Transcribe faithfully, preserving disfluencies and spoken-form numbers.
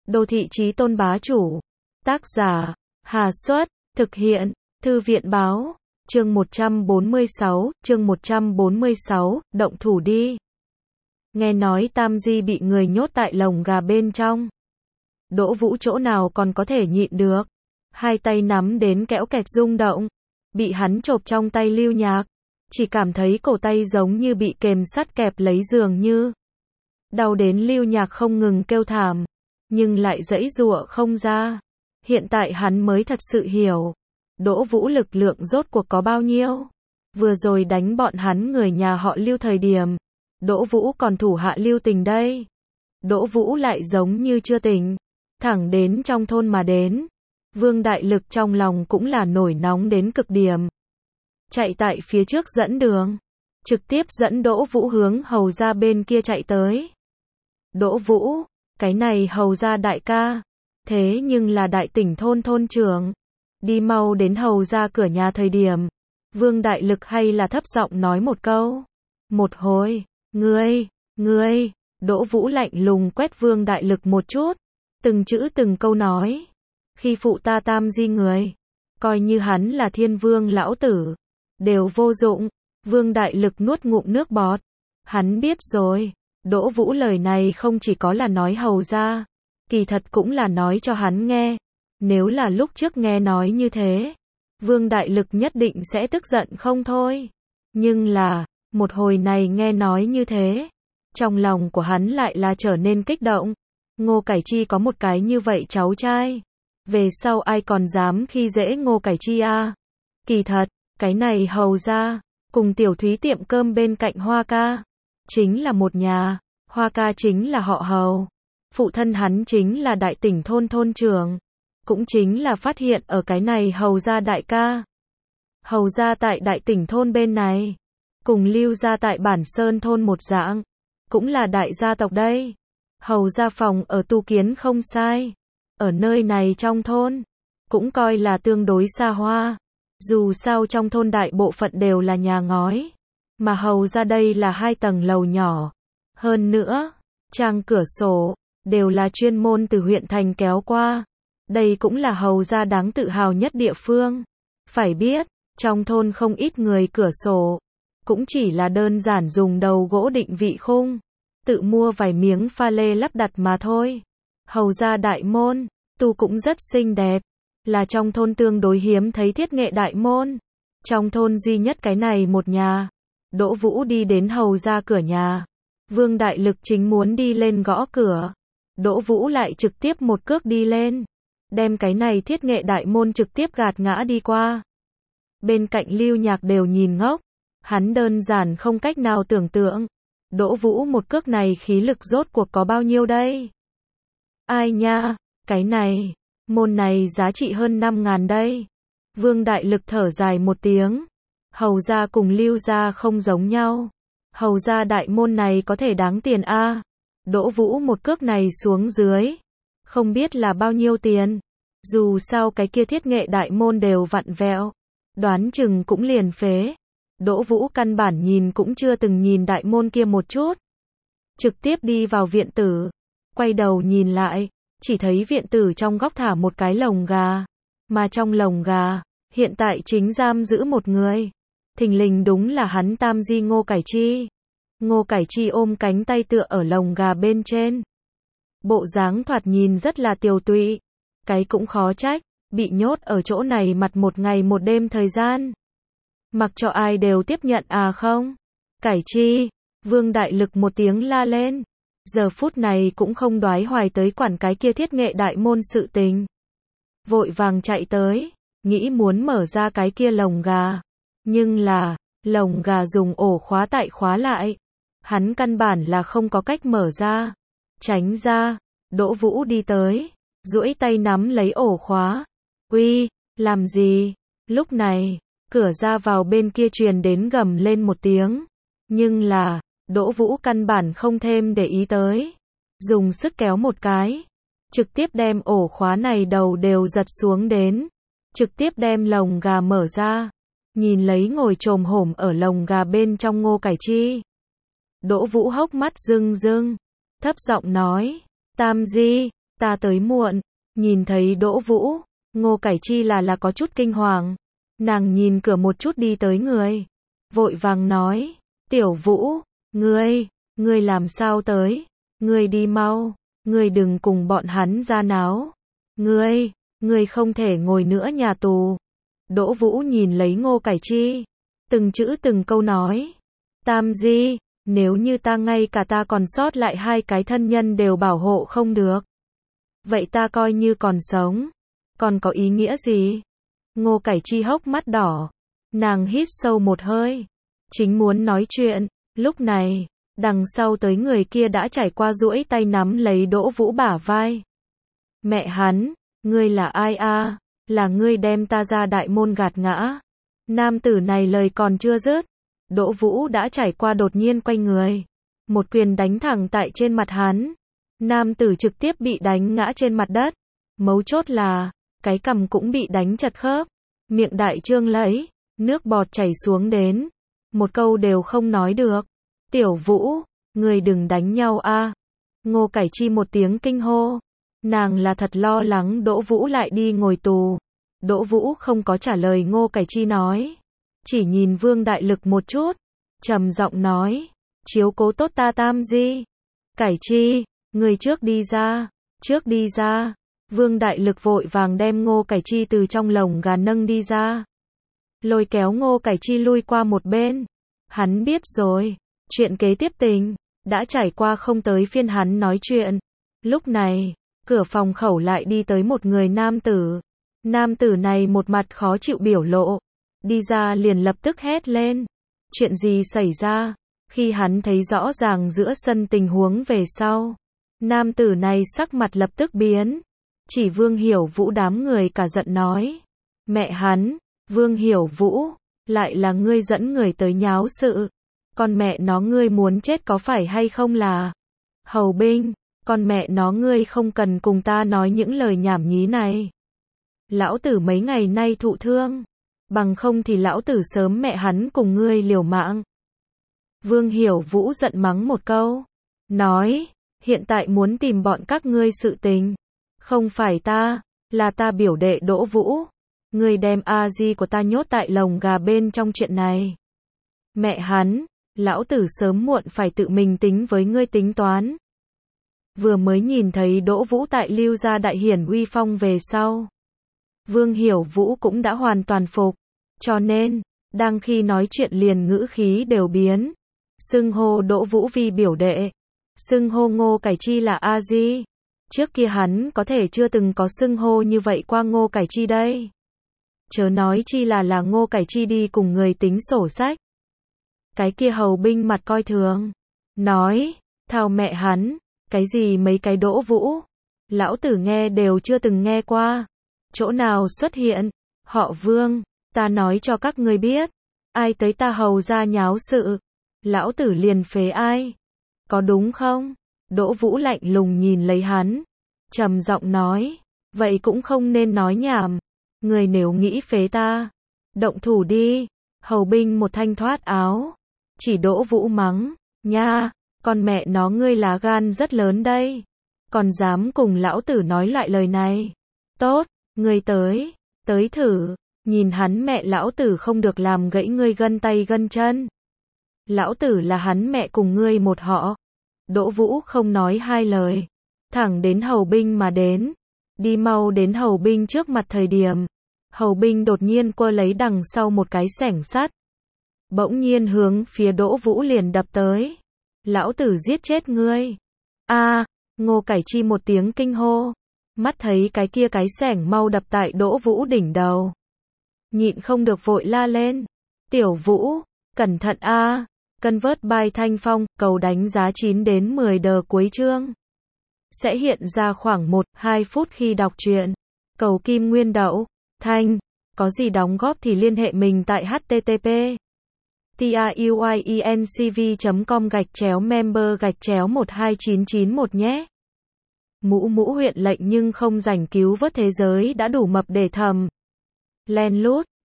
Đô thị chí tôn bá chủ. Tác giả, Hà Xuất, thực hiện, Thư viện báo, chương một trăm bốn mươi sáu, chương một trăm bốn mươi sáu, động thủ đi. Nghe nói Tam Di bị người nhốt tại lồng gà bên trong. Đỗ Vũ chỗ nào còn có thể nhịn được. Hai tay nắm đến kẽo kẹt rung động. Bị hắn chộp trong tay Lưu Nhạc. Chỉ cảm thấy cổ tay giống như bị kềm sắt kẹp lấy dường như. Đau đến Lưu Nhạc không ngừng kêu thảm. Nhưng lại giãy giụa không ra. Hiện tại hắn mới thật sự hiểu. Đỗ Vũ lực lượng rốt cuộc có bao nhiêu. Vừa rồi đánh bọn hắn người nhà họ Lưu thời điểm. Đỗ Vũ còn thủ hạ lưu tình đây. Đỗ Vũ lại giống như chưa tỉnh. Thẳng đến trong thôn mà đến. Vương Đại Lực trong lòng cũng là nổi nóng đến cực điểm. Chạy tại phía trước dẫn đường. Trực tiếp dẫn Đỗ Vũ hướng hầu ra bên kia chạy tới. Đỗ Vũ, cái này hầu ra đại ca. Thế nhưng là đại tỉnh thôn thôn trưởng. Đi mau đến hầu ra cửa nhà thời điểm. Vương Đại Lực hay là thấp giọng nói một câu. Một hồi, ngươi, ngươi, Đỗ Vũ lạnh lùng quét Vương Đại Lực một chút. Từng chữ từng câu nói. Khi phụ ta Tam Di người. Coi như hắn là thiên vương lão tử. Đều vô dụng. Vương Đại Lực nuốt ngụm nước bọt. Hắn biết rồi. Đỗ Vũ lời này không chỉ có là nói hầu ra. Kỳ thật cũng là nói cho hắn nghe. Nếu là lúc trước nghe nói như thế. Vương Đại Lực nhất định sẽ tức giận không thôi. Nhưng là, một hồi này nghe nói như thế. Trong lòng của hắn lại là trở nên kích động. Ngô Cải Chi có một cái như vậy cháu trai. Về sau ai còn dám khi dễ Ngô Cải Chi à? Kỳ thật, cái này hầu ra, cùng Tiểu Thúy tiệm cơm bên cạnh Hoa ca. Chính là một nhà, Hoa ca chính là họ hầu. Phụ thân hắn chính là đại tỉnh thôn thôn trưởng. Cũng chính là phát hiện ở cái này hầu ra đại ca. Hầu ra tại đại tỉnh thôn bên này. Cùng Lưu ra tại bản sơn thôn một dạng. Cũng là đại gia tộc đây. Hầu ra phòng ở tu kiến không sai. Ở nơi này trong thôn. Cũng coi là tương đối xa hoa. Dù sao trong thôn đại bộ phận đều là nhà ngói. Mà hầu ra đây là hai tầng lầu nhỏ. Hơn nữa, trang cửa sổ, đều là chuyên môn từ huyện thành kéo qua. Đây cũng là hầu ra đáng tự hào nhất địa phương. Phải biết, trong thôn không ít người cửa sổ. Cũng chỉ là đơn giản dùng đầu gỗ định vị khung. Tự mua vài miếng pha lê lắp đặt mà thôi. Hầu ra đại môn, tu cũng rất xinh đẹp. Là trong thôn tương đối hiếm thấy thiết nghệ đại môn. Trong thôn duy nhất cái này một nhà. Đỗ Vũ đi đến hầu ra cửa nhà. Vương Đại Lực chính muốn đi lên gõ cửa. Đỗ Vũ lại trực tiếp một cước đi lên. Đem cái này thiết nghệ đại môn trực tiếp gạt ngã đi qua. Bên cạnh Lưu Nhạc đều nhìn ngốc. Hắn đơn giản không cách nào tưởng tượng. Đỗ Vũ một cước này khí lực rốt cuộc có bao nhiêu đây? Ai nha, cái này, môn này giá trị hơn năm ngàn đây. Vương Đại Lực thở dài một tiếng. Hầu ra cùng Lưu ra không giống nhau. Hầu ra đại môn này có thể đáng tiền a. Đỗ Vũ một cước này xuống dưới. Không biết là bao nhiêu tiền. Dù sao cái kia thiết nghệ đại môn đều vặn vẹo. Đoán chừng cũng liền phế. Đỗ Vũ căn bản nhìn cũng chưa từng nhìn đại môn kia một chút. Trực tiếp đi vào viện tử. Quay đầu nhìn lại. Chỉ thấy viện tử trong góc thả một cái lồng gà. Mà trong lồng gà, hiện tại chính giam giữ một người. Thình lình đúng là hắn Tam Di Ngô Cải Chi. Ngô Cải Chi ôm cánh tay tựa ở lồng gà bên trên. Bộ dáng thoạt nhìn rất là tiều tụy. Cái cũng khó trách, bị nhốt ở chỗ này mặt một ngày một đêm thời gian. Mặc cho ai đều tiếp nhận à không? Cải Chi, Vương Đại Lực một tiếng la lên. Giờ phút này cũng không đoái hoài tới quản cái kia thiết nghệ đại môn sự tình. Vội vàng chạy tới, nghĩ muốn mở ra cái kia lồng gà. Nhưng là, lồng gà dùng ổ khóa tại khóa lại. Hắn căn bản là không có cách mở ra. Tránh ra, Đỗ Vũ đi tới, duỗi tay nắm lấy ổ khóa. Uy, làm gì? Lúc này, cửa ra vào bên kia truyền đến gầm lên một tiếng. Nhưng là, Đỗ Vũ căn bản không thêm để ý tới. Dùng sức kéo một cái. Trực tiếp đem ổ khóa này đầu đều giật xuống đến. Trực tiếp đem lồng gà mở ra. Nhìn lấy ngồi chồm hổm ở lồng gà bên trong Ngô Cải Chi. Đỗ Vũ hốc mắt rưng rưng. Thấp giọng nói. Tam Di, Ta tới muộn, nhìn thấy Đỗ Vũ, Ngô Cải Chi là là có chút kinh hoàng. Nàng nhìn cửa một chút đi tới người. Vội vàng nói, Tiểu Vũ, ngươi, ngươi làm sao tới? Ngươi đi mau, ngươi đừng cùng bọn hắn ra náo. Ngươi, ngươi không thể ngồi nữa nhà tù. Đỗ Vũ nhìn lấy Ngô Cải Chi, từng chữ từng câu nói. Tam Di, nếu như ta ngay cả ta còn sót lại hai cái thân nhân đều bảo hộ không được, vậy ta coi như còn sống, còn có ý nghĩa gì? Ngô Cải Chi hốc mắt đỏ, nàng hít sâu một hơi, chính muốn nói chuyện, lúc này, đằng sau tới người kia đã trải qua duỗi tay nắm lấy Đỗ Vũ bả vai. Mẹ hắn, ngươi là ai a? Là ngươi đem ta ra đại môn gạt ngã. Nam tử này lời còn chưa dứt, Đỗ Vũ đã trải qua đột nhiên quay người, một quyền đánh thẳng tại trên mặt hắn. Nam tử trực tiếp bị đánh ngã trên mặt đất, mấu chốt là, cái cằm cũng bị đánh chật khớp, miệng đại trương lấy, nước bọt chảy xuống đến, một câu đều không nói được. Tiểu Vũ, người đừng đánh nhau a. Ngô Cải Chi một tiếng kinh hô, nàng là thật lo lắng Đỗ Vũ lại đi ngồi tù. Đỗ Vũ không có trả lời Ngô Cải Chi nói, chỉ nhìn Vương Đại Lực một chút, trầm giọng nói, chiếu cố tốt ta Tam Di. Cải Chi, người trước đi ra, trước đi ra. Vương Đại Lực vội vàng đem Ngô Cải Chi từ trong lồng gà nâng đi ra, lôi kéo Ngô Cải Chi lui qua một bên. Hắn biết rồi, chuyện kế tiếp tình đã trải qua không tới phiên hắn nói chuyện. Lúc này, cửa phòng khẩu lại đi tới một người nam tử. Nam tử này một mặt khó chịu biểu lộ, đi ra liền lập tức hét lên. Chuyện gì xảy ra? Khi hắn thấy rõ ràng giữa sân tình huống về sau, nam tử này sắc mặt lập tức biến. Chỉ Vương Hiểu Vũ đám người cả giận nói, mẹ hắn, Vương Hiểu Vũ, lại là ngươi dẫn người tới nháo sự. Con mẹ nó ngươi muốn chết có phải hay không là? Hầu binh, con mẹ nó ngươi không cần cùng ta nói những lời nhảm nhí này. Lão tử mấy ngày nay thụ thương, bằng không thì lão tử sớm mẹ hắn cùng ngươi liều mạng. Vương Hiểu Vũ giận mắng một câu, nói, hiện tại muốn tìm bọn các ngươi sự tình, không phải ta, là ta biểu đệ Đỗ Vũ. Ngươi đem A-di của ta nhốt tại lồng gà bên trong chuyện này. Mẹ hắn, lão tử sớm muộn phải tự mình tính với ngươi tính toán. Vừa mới nhìn thấy Đỗ Vũ tại Lưu gia đại hiển uy phong về sau, Vương Hiểu Vũ cũng đã hoàn toàn phục, cho nên, đang khi nói chuyện liền ngữ khí đều biến. Xưng hô Đỗ Vũ vi biểu đệ, xưng hô Ngô Cải Chi là A-di. Trước kia hắn có thể chưa từng có xưng hô như vậy qua Ngô Cải Chi đây. Chớ nói chi là là Ngô Cải Chi đi cùng người tính sổ sách. Cái kia hầu binh mặt coi thường, nói, thao mẹ hắn, cái gì mấy cái Đỗ Vũ, lão tử nghe đều chưa từng nghe qua. Chỗ nào xuất hiện, họ Vương, ta nói cho các ngươi biết, ai tới ta hầu ra nháo sự, lão tử liền phế ai, có đúng không? Đỗ Vũ lạnh lùng nhìn lấy hắn, trầm giọng nói, vậy cũng không nên nói nhảm, người nếu nghĩ phế ta, động thủ đi. Hầu binh một thanh thoát áo, chỉ Đỗ Vũ mắng, nha, con mẹ nó ngươi lá gan rất lớn đây, còn dám cùng lão tử nói lại lời này. Tốt, ngươi tới, tới thử, nhìn hắn mẹ lão tử không được làm gãy ngươi gân tay gân chân. Lão tử là hắn mẹ cùng ngươi một họ. Đỗ Vũ không nói hai lời, thẳng đến hầu binh mà đến. Đi mau đến hầu binh trước mặt thời điểm, hầu binh đột nhiên quơ lấy đằng sau một cái xẻng sắt, bỗng nhiên hướng phía Đỗ Vũ liền đập tới. Lão tử giết chết ngươi. A, Ngô Cải Chi một tiếng kinh hô, mắt thấy cái kia cái xẻng mau đập tại Đỗ Vũ đỉnh đầu, nhịn không được vội la lên, Tiểu Vũ, cẩn thận a. Convert by Thanh Phong, cầu đánh giá chín đến mười đờ cuối chương. Sẽ hiện ra khoảng một đến hai phút khi đọc truyện. Cầu Kim Nguyên Đậu, Thanh, có gì đóng góp thì liên hệ mình tại h t t p truyencv chấm com gạch chéo member gạch chéo một hai chín chín một nhé. Mũ mũ huyện lệnh nhưng không rảnh cứu vớt thế giới đã đủ mập để thầm. Len lút,